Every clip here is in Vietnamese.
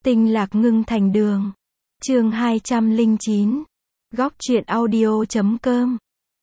Tinh lạc ngưng thành đường. Chương 209. Góc truyện audio.com.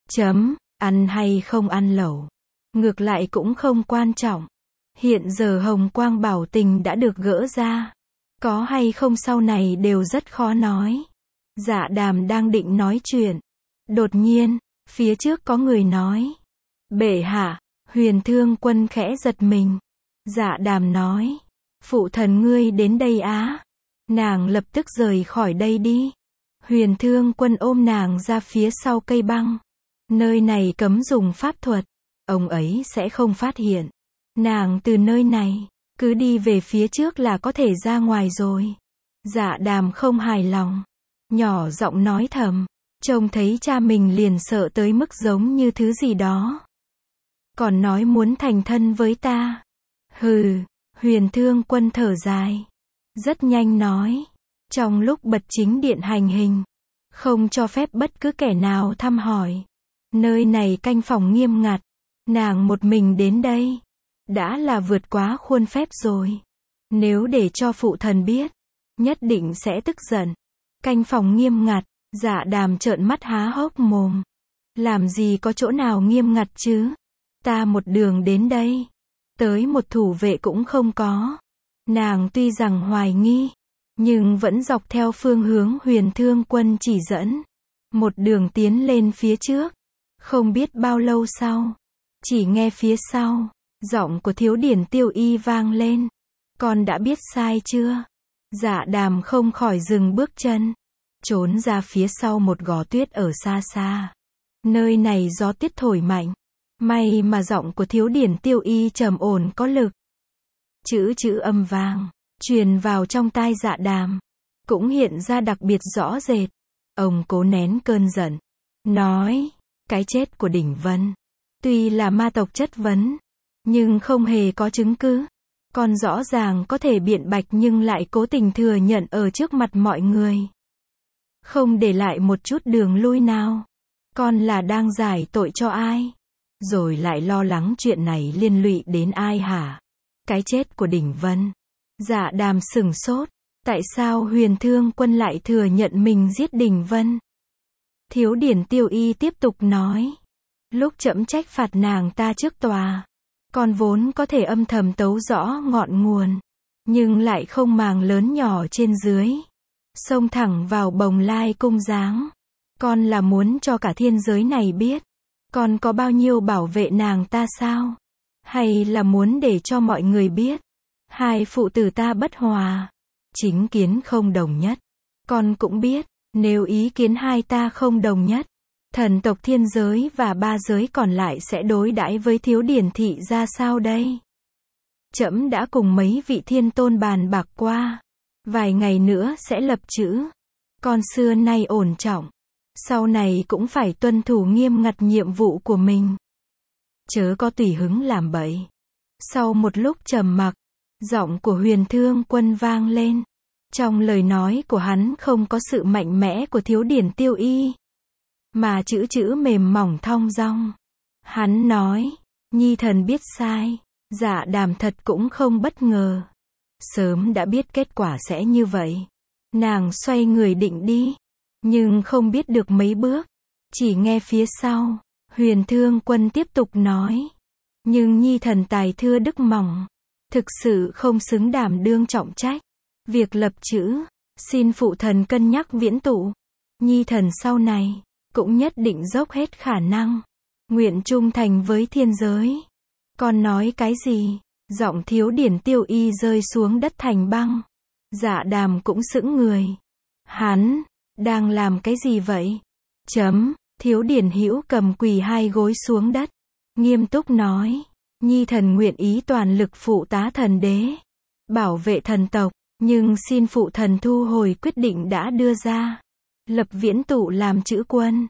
Ăn hay không ăn lẩu, ngược lại cũng không quan trọng. Hiện giờ hồng quang bảo tình đã được gỡ ra, có hay không sau này đều rất khó nói. Dạ Đàm đang định nói chuyện, đột nhiên, phía trước có người nói: "Bệ hạ." Huyền Thương Quân khẽ giật mình. Dạ Đàm nói: "Phụ thần ngươi đến đây á?" Nàng lập tức rời khỏi đây đi. Huyền Thương Quân ôm nàng ra phía sau cây băng. Nơi này cấm dùng pháp thuật, ông ấy sẽ không phát hiện. Nàng từ nơi này, cứ đi về phía trước là có thể ra ngoài rồi. Dạ Đàm không hài lòng, nhỏ giọng nói thầm, trông thấy cha mình liền sợ tới mức giống như thứ gì đó. Còn nói muốn thành thân với ta. Hừ. Huyền Thương Quân thở dài, rất nhanh nói, trong lúc bật chính điện hành hình, không cho phép bất cứ kẻ nào thăm hỏi. Nơi này canh phòng nghiêm ngặt, nàng một mình đến đây, đã là vượt quá khuôn phép rồi. Nếu để cho phụ thần biết, nhất định sẽ tức giận. Canh phòng nghiêm ngặt, Dạ Đàm trợn mắt há hốc mồm. Làm gì có chỗ nào nghiêm ngặt chứ? Ta một đường đến đây, tới một thủ vệ cũng không có. Nàng tuy rằng hoài nghi, nhưng vẫn dọc theo phương hướng Huyền Thương Quân chỉ dẫn, một đường tiến lên phía trước. Không biết bao lâu sau, chỉ nghe phía sau, giọng của Thiếu Điển Tiêu Y vang lên. Con đã biết sai chưa? Dạ Đàm không khỏi dừng bước chân, trốn ra phía sau một gò tuyết ở xa xa. Nơi này gió tuyết thổi mạnh, may mà giọng của Thiếu Điển Tiêu Y trầm ổn có lực. Chữ âm vang, truyền vào trong tai Dạ Đàm, cũng hiện ra đặc biệt rõ rệt. Ông cố nén cơn giận, nói, cái chết của Đỉnh Vân, tuy là ma tộc chất vấn, nhưng không hề có chứng cứ. Con rõ ràng có thể biện bạch nhưng lại cố tình thừa nhận ở trước mặt mọi người, không để lại một chút đường lui nào. Con là đang giải tội cho ai? Rồi lại lo lắng chuyện này liên lụy đến ai hả? Cái chết của Đỉnh Vân. Dạ Đàm sửng sốt. Tại sao Huyền Thương Quân lại thừa nhận mình giết Đỉnh Vân? Thiếu Điển Tiêu Y tiếp tục nói, lúc trẫm trách phạt nàng ta trước tòa, con vốn có thể âm thầm tấu rõ ngọn nguồn, nhưng lại không màng lớn nhỏ trên dưới, xông thẳng vào Bồng Lai cung giáng. Con là muốn cho cả thiên giới này biết, con có bao nhiêu bảo vệ nàng ta sao? Hay là muốn để cho mọi người biết, hai phụ tử ta bất hòa, chính kiến không đồng nhất? Con cũng biết, nếu ý kiến hai ta không đồng nhất, thần tộc thiên giới và ba giới còn lại sẽ đối đãi với Thiếu Điển thị ra sao đây? Trẫm đã cùng mấy vị thiên tôn bàn bạc qua, vài ngày nữa sẽ lập chữ. Con xưa nay ổn trọng, sau này cũng phải tuân thủ nghiêm ngặt nhiệm vụ của mình, chớ có tùy hứng làm bậy. Sau một lúc trầm mặc, giọng của Huyền Thương Quân vang lên. Trong lời nói của hắn không có sự mạnh mẽ của Thiếu Điển Tiêu Y, mà chữ mềm mỏng thong dong. Hắn nói, nhi thần biết sai. Dạ Đàm thật cũng không bất ngờ, sớm đã biết kết quả sẽ như vậy. Nàng xoay người định đi, nhưng không biết được mấy bước, chỉ nghe phía sau, Huyền Thương Quân tiếp tục nói, nhưng nhi thần tài thưa đức mỏng, thực sự không xứng đảm đương trọng trách. Việc lập chữ, xin phụ thần cân nhắc viễn tụ. Nhi thần sau này, cũng nhất định dốc hết khả năng, nguyện trung thành với thiên giới. Con nói cái gì? Giọng Thiếu Điển Tiêu Y rơi xuống đất thành băng. Dạ Đàm cũng sững người. Hắn đang làm cái gì vậy? Thiếu Điển Hữu cầm quỳ hai gối xuống đất, nghiêm túc nói, nhi thần nguyện ý toàn lực phụ tá thần đế, bảo vệ thần tộc, nhưng xin phụ thần thu hồi quyết định đã đưa ra, lập viễn tụ làm chữ quân.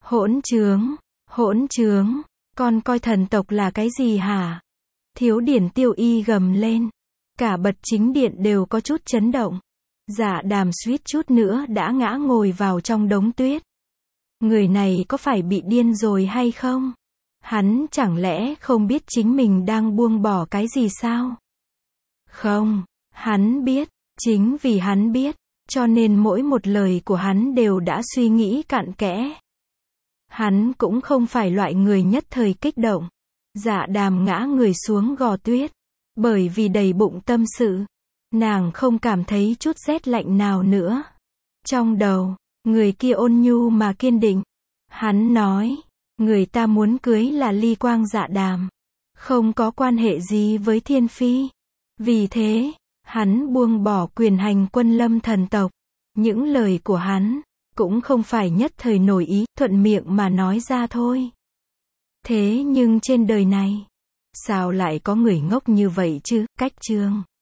Hỗn trướng, con coi thần tộc là cái gì hả? Thiếu Điển Tiêu Y gầm lên, cả bật chính điện đều có chút chấn động. Dạ Đàm suýt chút nữa đã ngã ngồi vào trong đống tuyết. Người này có phải bị điên rồi hay không? Hắn chẳng lẽ không biết chính mình đang buông bỏ cái gì sao? Không, hắn biết, Chính vì hắn biết, cho nên mỗi một lời của hắn đều đã suy nghĩ cặn kẽ. Hắn cũng không phải loại người nhất thời kích động. Dạ Đàm ngã người xuống gò tuyết. Bởi vì đầy bụng tâm sự, nàng không cảm thấy chút rét lạnh nào nữa. Trong đầu, người kia ôn nhu mà kiên định. Hắn nói, người ta muốn cưới là Ly Quang Dạ Đàm. Không có quan hệ gì với Thiên Phi. Vì thế, hắn buông bỏ quyền hành Quân Lâm thần tộc. Những lời của hắn, cũng không phải nhất thời nổi ý, thuận miệng mà nói ra thôi. Thế nhưng trên đời này, sao lại có người ngốc như vậy chứ? Cách chương